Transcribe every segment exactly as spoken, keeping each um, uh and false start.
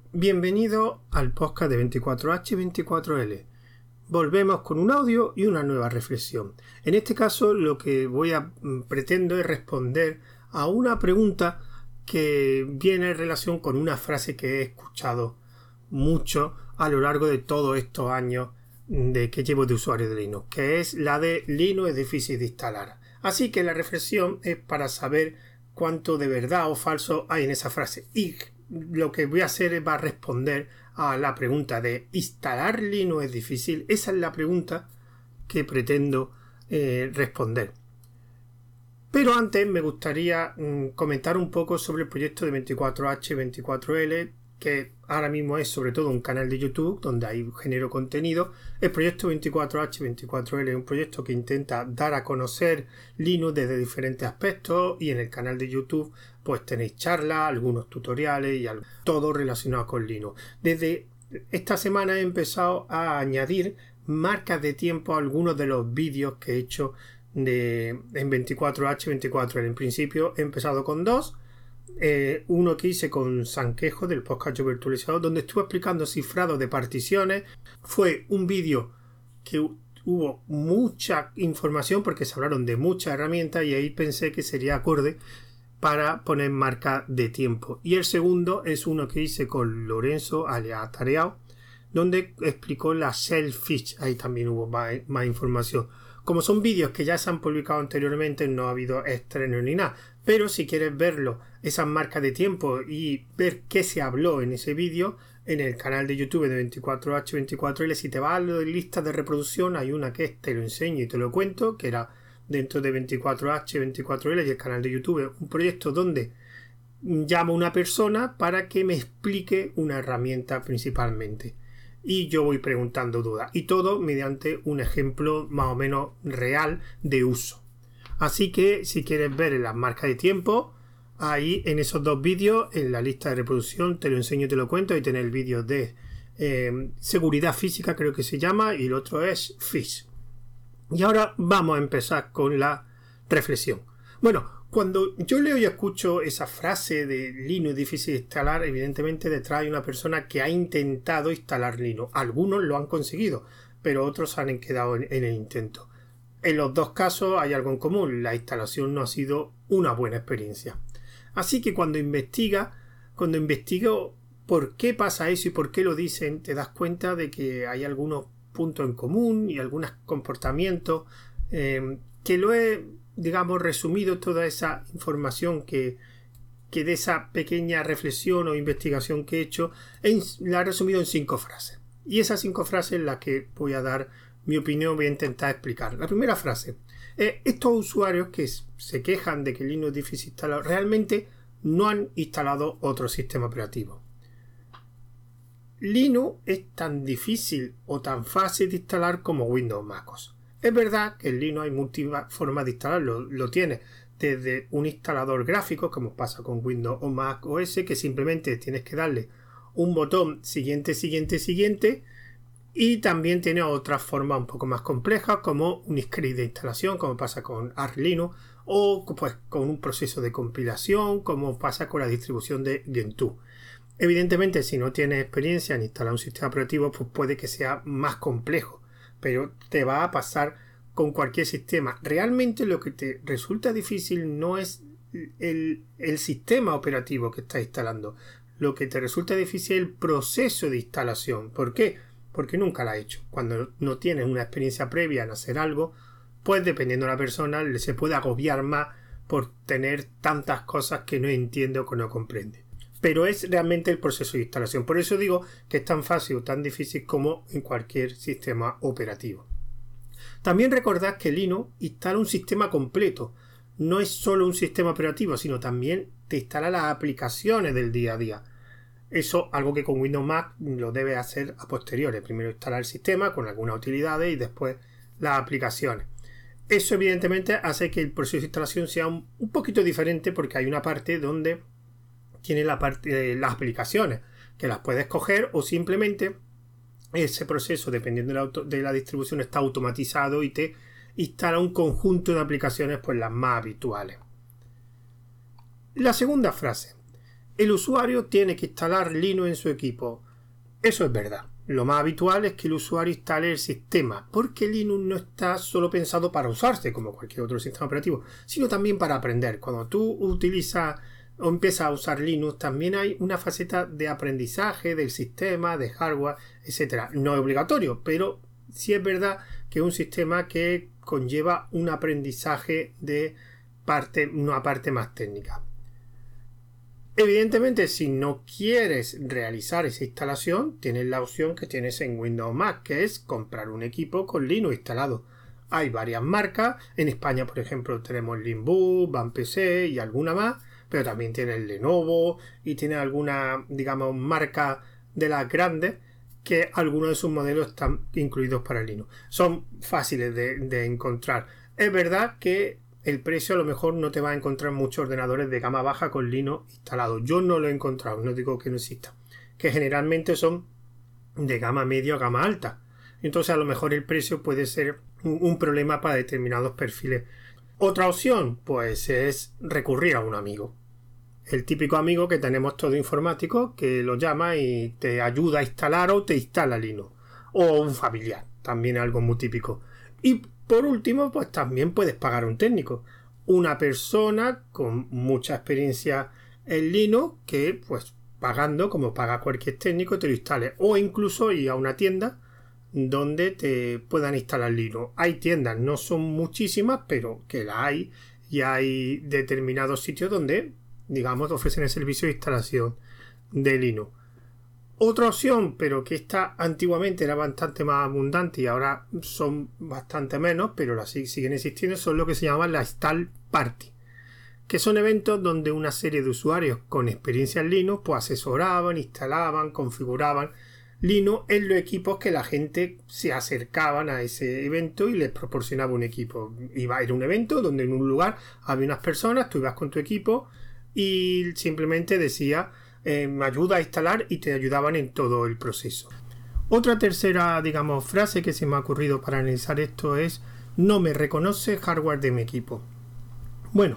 Bienvenido al podcast de veinticuatro hache veinticuatro ele. Volvemos con un audio y una nueva reflexión. En este caso lo que voy a pretendo es responder a una pregunta que viene en relación con una frase que he escuchado mucho a lo largo de todos estos años de que llevo de usuario de Linux, que es la de Linux es difícil de instalar. Así que la reflexión es para saber cuánto de verdad o falso hay en esa frase. Y lo que voy a hacer es va a responder a la pregunta de ¿instalar Linux es difícil? Esa es la pregunta que pretendo eh, responder. Pero antes me gustaría mm, comentar un poco sobre el proyecto de veinticuatro hache veinticuatro ele, que ahora mismo es sobre todo un canal de YouTube donde ahí genero contenido. El proyecto veinticuatro hache veinticuatro ele es un proyecto que intenta dar a conocer Linux desde diferentes aspectos, y en el canal de YouTube pues tenéis charlas, algunos tutoriales y algo, todo relacionado con Linux. Desde esta semana he empezado a añadir marcas de tiempo a algunos de los vídeos que he hecho de, en veinticuatro hache veinticuatro ele. En principio he empezado con dos. Eh, uno que hice con Sanquejo del podcast Yo Virtualizado, donde estuve explicando cifrado de particiones. Fue un vídeo que hubo mucha información porque se hablaron de muchas herramientas y ahí pensé que sería acorde para poner marca de tiempo. Y el segundo es uno que hice con Lorenzo Aleatareado, donde explicó la Shellfish. Ahí también hubo más, más información. Como son vídeos que ya se han publicado anteriormente, no ha habido estreno ni nada. Pero si quieres verlo, esas marcas de tiempo y ver qué se habló en ese vídeo, en el canal de YouTube de veinticuatro hache veinticuatro ele, si te vas a la lista de reproducción, hay una que es Te lo enseño y te lo cuento, que era dentro de veinticuatro hache veinticuatro ele y el canal de YouTube, un proyecto donde llamo a una persona para que me explique una herramienta principalmente. Y yo voy preguntando dudas. Y todo mediante un ejemplo más o menos real de uso. Así que si quieres ver las marcas de tiempo, ahí en esos dos vídeos, en la lista de reproducción, te lo enseño y te lo cuento. Ahí tenés el vídeo de eh, seguridad física, creo que se llama, y el otro es Fish. Y ahora vamos a empezar con la reflexión. Bueno, cuando yo leo y escucho esa frase de Linux difícil de instalar, evidentemente detrás hay una persona que ha intentado instalar Linux. Algunos lo han conseguido, pero otros han quedado en, en el intento. En los dos casos hay algo en común: la instalación no ha sido una buena experiencia. Así que cuando investiga, cuando investigo por qué pasa eso y por qué lo dicen, te das cuenta de que hay algunos puntos en común y algunos comportamientos eh, que lo he, digamos, resumido toda esa información que, que de esa pequeña reflexión o investigación que he hecho, en, la he resumido en cinco frases. Y esas cinco frases en las que voy a dar mi opinión, voy a intentar explicar. La primera frase: eh, estos usuarios que se quejan de que Linux es difícil de instalar, realmente no han instalado otro sistema operativo. Linux es tan difícil o tan fácil de instalar como Windows o MacOS. Es verdad que en Linux hay múltiples formas de instalarlo. Lo tienes desde un instalador gráfico, como pasa con Windows o Mac O S, que simplemente tienes que darle un botón siguiente, siguiente, siguiente. Y también tiene otras formas un poco más complejas, como un script de instalación, como pasa con Arch Linux, o pues con un proceso de compilación, como pasa con la distribución de Gentoo. Evidentemente, si no tienes experiencia en instalar un sistema operativo, pues puede que sea más complejo, pero te va a pasar con cualquier sistema. Realmente lo que te resulta difícil no es el, el sistema operativo que estás instalando. Lo que te resulta difícil es el proceso de instalación. ¿Por qué? Porque nunca lo has hecho. Cuando no tienes una experiencia previa en hacer algo, pues dependiendo de la persona, se puede agobiar más por tener tantas cosas que no entiende o que no comprende. Pero es realmente el proceso de instalación. Por eso digo que es tan fácil o tan difícil como en cualquier sistema operativo. También recordad que Linux instala un sistema completo. No es solo un sistema operativo, sino también te instala las aplicaciones del día a día. Eso, algo que con Windows Mac lo debes hacer a posteriori. Primero instalar el sistema con algunas utilidades y después las aplicaciones. Eso evidentemente hace que el proceso de instalación sea un, un poquito diferente, porque hay una parte donde tiene la parte de las aplicaciones, que las puedes coger, o simplemente ese proceso, dependiendo de la, auto, de la distribución, está automatizado y te instala un conjunto de aplicaciones, pues las más habituales. La segunda frase: el usuario tiene que instalar Linux en su equipo. Eso es verdad. Lo más habitual es que el usuario instale el sistema, porque Linux no está solo pensado para usarse como cualquier otro sistema operativo, sino también para aprender. Cuando tú utilizas o empiezas a usar Linux, también hay una faceta de aprendizaje del sistema, de hardware, etcétera. No es obligatorio, pero sí es verdad que es un sistema que conlleva un aprendizaje de parte, una parte más técnica. Evidentemente, si no quieres realizar esa instalación, tienes la opción que tienes en Windows Mac, que es comprar un equipo con Linux instalado. Hay varias marcas. En España, por ejemplo, tenemos Linbook, Van P C y alguna más, pero también tiene el Lenovo y tiene alguna, digamos, marca de las grandes que algunos de sus modelos están incluidos para Linux. Son fáciles de, de encontrar. Es verdad que el precio a lo mejor no te va a encontrar muchos ordenadores de gama baja con Linux instalado. Yo no lo he encontrado, no digo que no exista. Que generalmente son de gama media o gama alta. Entonces a lo mejor el precio puede ser un, un problema para determinados perfiles. Otra opción, pues, es recurrir a un amigo. El típico amigo que tenemos todo informático que lo llama y te ayuda a instalar o te instala Linux. O un familiar, también algo muy típico. Y por último, pues también puedes pagar un técnico. Una persona con mucha experiencia en Linux que, pues, pagando, como paga cualquier técnico, te lo instale. O incluso ir a una tienda donde te puedan instalar Linux. Hay tiendas, no son muchísimas, pero que la hay. Y hay determinados sitios donde, digamos, ofrecen el servicio de instalación de Linux. Otra opción, pero que esta antiguamente era bastante más abundante y ahora son bastante menos, pero las siguen existiendo, son lo que se llaman la Install Party, que son eventos donde una serie de usuarios con experiencia en Linux pues asesoraban, instalaban, configuraban Linux en los equipos que la gente se acercaban a ese evento y les proporcionaba un equipo. Iba a ir a un evento donde en un lugar había unas personas, tú ibas con tu equipo y simplemente decía Eh, me ayuda a instalar y te ayudaban en todo el proceso. Otra tercera, digamos, frase que se me ha ocurrido para analizar esto es: no me reconoce hardware de mi equipo. Bueno,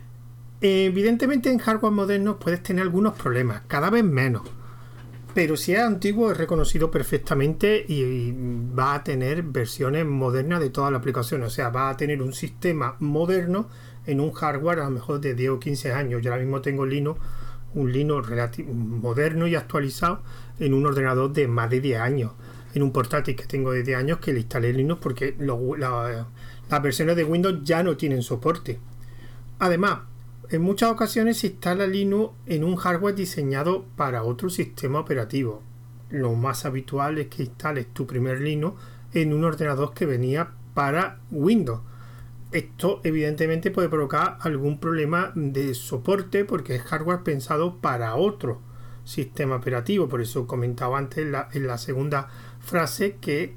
evidentemente en hardware modernos puedes tener algunos problemas, cada vez menos, pero si es antiguo es reconocido perfectamente y va a tener versiones modernas de toda la aplicación. O sea, va a tener un sistema moderno en un hardware a lo mejor de diez o quince años. Yo ahora mismo tengo Linux, un Linux moderno y actualizado en un ordenador de más de diez años, en un portátil que tengo de diez años que le instalé Linux porque lo, la, las versiones de Windows ya no tienen soporte. Además, en muchas ocasiones se instala Linux en un hardware diseñado para otro sistema operativo. Lo más habitual es que instales tu primer Linux en un ordenador que venía para Windows. Esto evidentemente puede provocar algún problema de soporte porque es hardware pensado para otro sistema operativo. Por eso comentaba antes en la, en la segunda frase que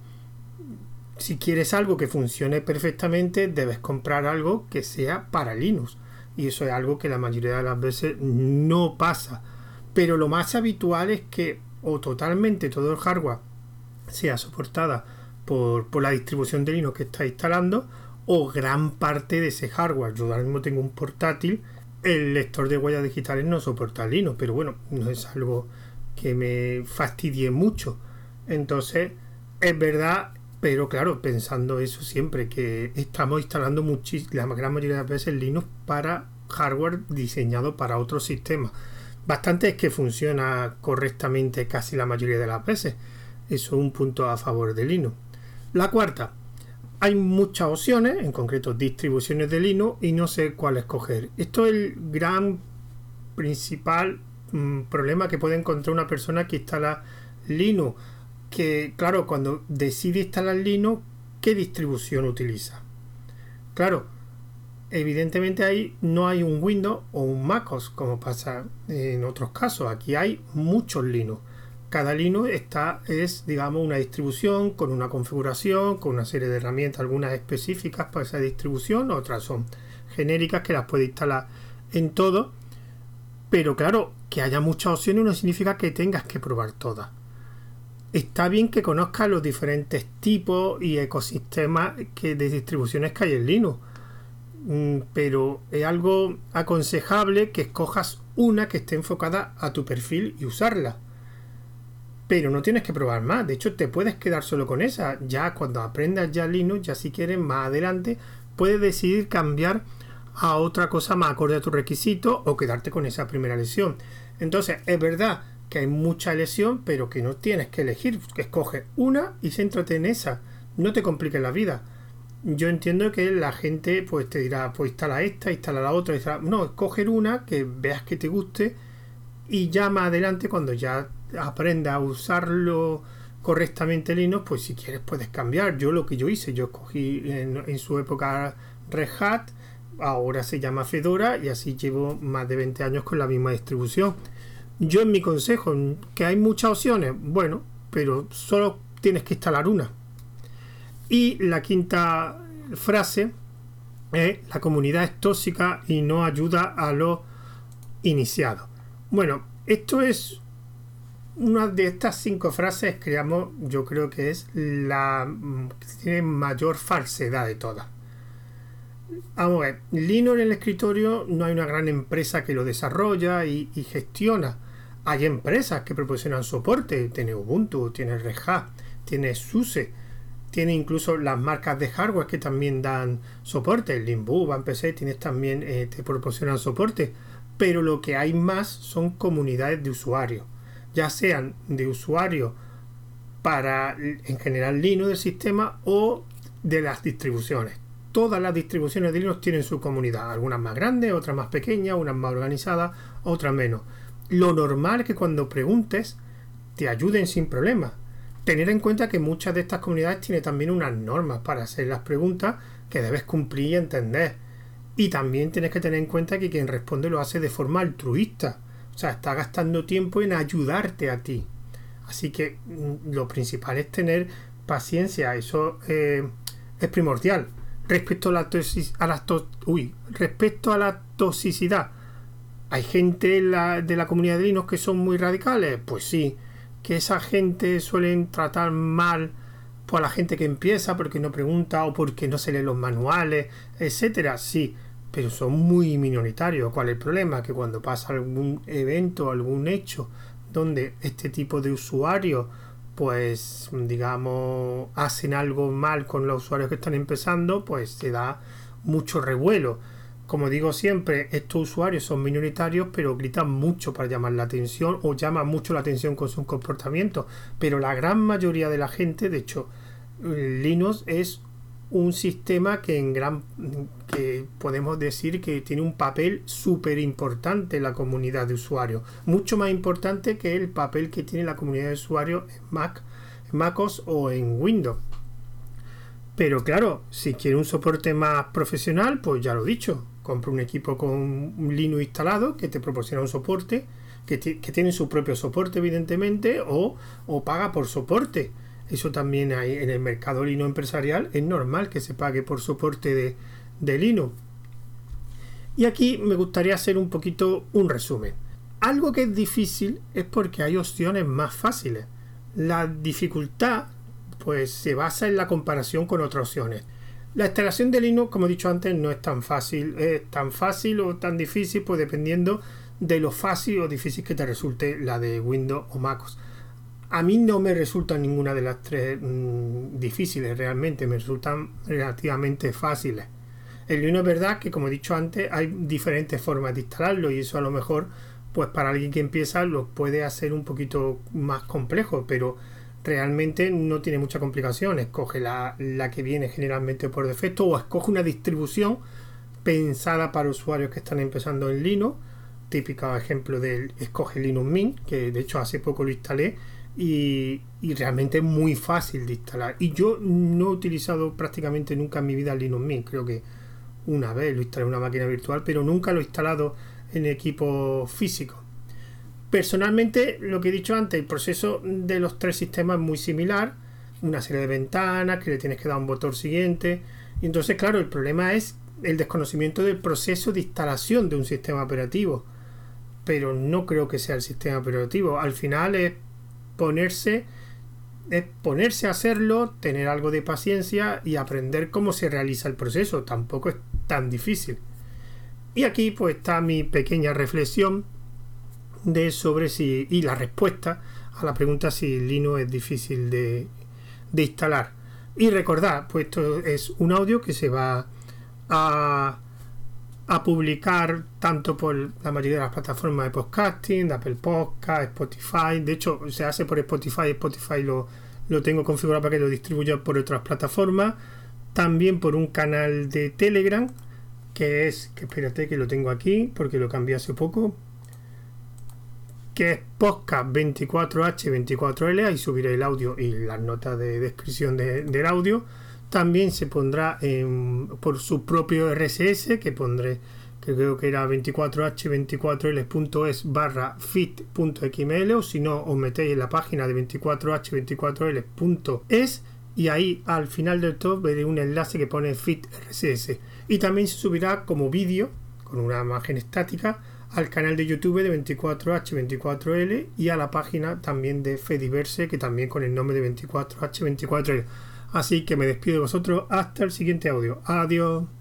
si quieres algo que funcione perfectamente debes comprar algo que sea para Linux. Y eso es algo que la mayoría de las veces no pasa. Pero lo más habitual es que o totalmente todo el hardware sea soportada por, por la distribución de Linux que está instalando, o gran parte de ese hardware. Yo ahora mismo tengo un portátil, el lector de huellas digitales no soporta Linux, pero bueno, no es algo que me fastidie mucho. Entonces, es verdad, pero claro, pensando eso siempre, que estamos instalando muchis- la gran mayoría de las veces Linux para hardware diseñado para otro sistema. Bastante es que funciona correctamente casi la mayoría de las veces. Eso es un punto a favor de Linux. La cuarta: hay muchas opciones, en concreto distribuciones de Linux, y no sé cuál escoger. Esto es el gran principal mmm, problema que puede encontrar una persona que instala Linux. Que, claro, cuando decide instalar Linux, ¿qué distribución utiliza? Claro, evidentemente ahí no hay un Windows o un MacOS, como pasa en otros casos. Aquí hay muchos Linux. Cada Linux está, es, digamos, una distribución con una configuración, con una serie de herramientas, algunas específicas para esa distribución, otras son genéricas que las puede instalar en todo. Pero claro, que haya muchas opciones no significa que tengas que probar todas. Está bien que conozcas los diferentes tipos y ecosistemas que, de distribuciones que hay en Linux, pero es algo aconsejable que escojas una que esté enfocada a tu perfil y usarla. Pero no tienes que probar más. De hecho, te puedes quedar solo con esa. Ya cuando aprendas ya Linux, ya si quieres más adelante, puedes decidir cambiar a otra cosa más acorde a tu requisito o quedarte con esa primera lección. Entonces, es verdad que hay mucha elección, pero que no tienes que elegir. Escoge una y céntrate en esa. No te compliques la vida. Yo entiendo que la gente pues te dirá, pues instala esta, instala la otra, instala... no, escoger una que veas que te guste y ya más adelante cuando ya aprendas a usarlo correctamente Linux, pues si quieres puedes cambiar. Yo lo que yo hice, yo escogí en, en su época Red Hat, ahora se llama Fedora y así llevo más de veinte años con la misma distribución. Yo en mi consejo, que hay muchas opciones, bueno, pero solo tienes que instalar una. Y la quinta frase es: la comunidad es tóxica y no ayuda a los iniciados. Bueno, esto es una de estas cinco frases que digamos, yo creo que es la que tiene mayor falsedad de todas. Vamos a ver, Linux en el escritorio no hay una gran empresa que lo desarrolla y, y gestiona. Hay empresas que proporcionan soporte. Tiene Ubuntu, tiene Red Hat, tiene SUSE, tiene incluso las marcas de hardware que también dan soporte. El Limbu, Van P C, tienes también, eh, te proporcionan soporte. Pero lo que hay más son comunidades de usuarios, ya sean de usuarios para en general Linux del sistema o de las distribuciones. Todas las distribuciones de Linux tienen su comunidad, algunas más grandes, otras más pequeñas, unas más organizadas, otras menos. Lo normal es que cuando preguntes te ayuden sin problema. Tener en cuenta que muchas de estas comunidades tienen también unas normas para hacer las preguntas que debes cumplir y entender. Y también tienes que tener en cuenta que quien responde lo hace de forma altruista. O sea, está gastando tiempo en ayudarte a ti. Así que lo principal es tener paciencia. Eso eh, es primordial. Respecto a la, toxic- a la to- uy, respecto a la toxicidad, ¿hay gente la, de la comunidad de Linux que son muy radicales? Pues sí. ¿Que esa gente suelen tratar mal pues, a la gente que empieza porque no pregunta o porque no se leen los manuales, etcétera? Sí, pero son muy minoritarios. ¿Cuál es el problema? Que cuando pasa algún evento, algún hecho donde este tipo de usuarios pues digamos hacen algo mal con los usuarios que están empezando, pues se da mucho revuelo. Como digo siempre, estos usuarios son minoritarios, pero gritan mucho para llamar la atención o llaman mucho la atención con sus comportamientos. Pero la gran mayoría de la gente, de hecho, Linux es un sistema que en gran que podemos decir que tiene un papel súper importante en la comunidad de usuarios, mucho más importante que el papel que tiene la comunidad de usuarios en Mac, en MacOS o en Windows. Pero claro, si quiere un soporte más profesional, pues ya lo he dicho, compra un equipo con un Linux instalado que te proporciona un soporte, que, t- que tiene su propio soporte evidentemente, o, o paga por soporte. Eso también hay en el mercado Linux empresarial, es normal que se pague por soporte de, de Linux. Y aquí me gustaría hacer un poquito un resumen. Algo que es difícil es porque hay opciones más fáciles. La dificultad pues se basa en la comparación con otras opciones. La instalación de Linux, como he dicho antes, no es tan fácil, es tan fácil o tan difícil, pues dependiendo de lo fácil o difícil que te resulte la de Windows o MacOS. A mí no me resultan ninguna de las tres mmm, difíciles, realmente me resultan relativamente fáciles. En Linux es verdad que, como he dicho antes, hay diferentes formas de instalarlo y eso a lo mejor, pues para alguien que empieza lo puede hacer un poquito más complejo, pero realmente no tiene mucha complicación. Escoge la, la que viene generalmente por defecto o escoge una distribución pensada para usuarios que están empezando en Linux. Típico ejemplo del escoge Linux Mint, que de hecho hace poco lo instalé y, y realmente es muy fácil de instalar. Y yo no he utilizado prácticamente nunca en mi vida Linux Mint. Creo que una vez lo instalé en una máquina virtual, pero nunca lo he instalado en equipo físico. Personalmente, lo que he dicho antes, el proceso de los tres sistemas es muy similar, una serie de ventanas que le tienes que dar un botón siguiente, y entonces claro, el problema es el desconocimiento del proceso de instalación de un sistema operativo, pero no creo que sea el sistema operativo. Al final es ponerse es ponerse a hacerlo, tener algo de paciencia y aprender cómo se realiza el proceso. Tampoco es tan difícil. Y aquí pues está mi pequeña reflexión de sobre si y la respuesta a la pregunta si Linux es difícil de, de instalar. Y recordad, pues esto es un audio que se va a, a publicar tanto por la mayoría de las plataformas de podcasting, de Apple Podcast, Spotify. De hecho, se hace por Spotify. Spotify lo, lo tengo configurado para que lo distribuya por otras plataformas. También por un canal de Telegram, que es, que espérate que lo tengo aquí, porque lo cambié hace poco, que es podcast veinticuatro hache veinticuatro ele. Ahí subiré el audio y las notas de descripción de, del audio. También se pondrá en, por su propio erre ese ese, que pondré, que creo que era veinticuatro hache veinticuatro ele punto es barra fit punto equis eme ele, o si no, os metéis en la página de veinticuatro hache veinticuatro ele punto es y ahí al final del todo veréis un enlace que pone fit erre ese ese. Y también se subirá como vídeo con una imagen estática al canal de YouTube de veinticuatro hache veinticuatro ele y a la página también de Fediverse, que también con el nombre de veinticuatro hache veinticuatro ele. Así que me despido de vosotros hasta el siguiente audio. Adiós.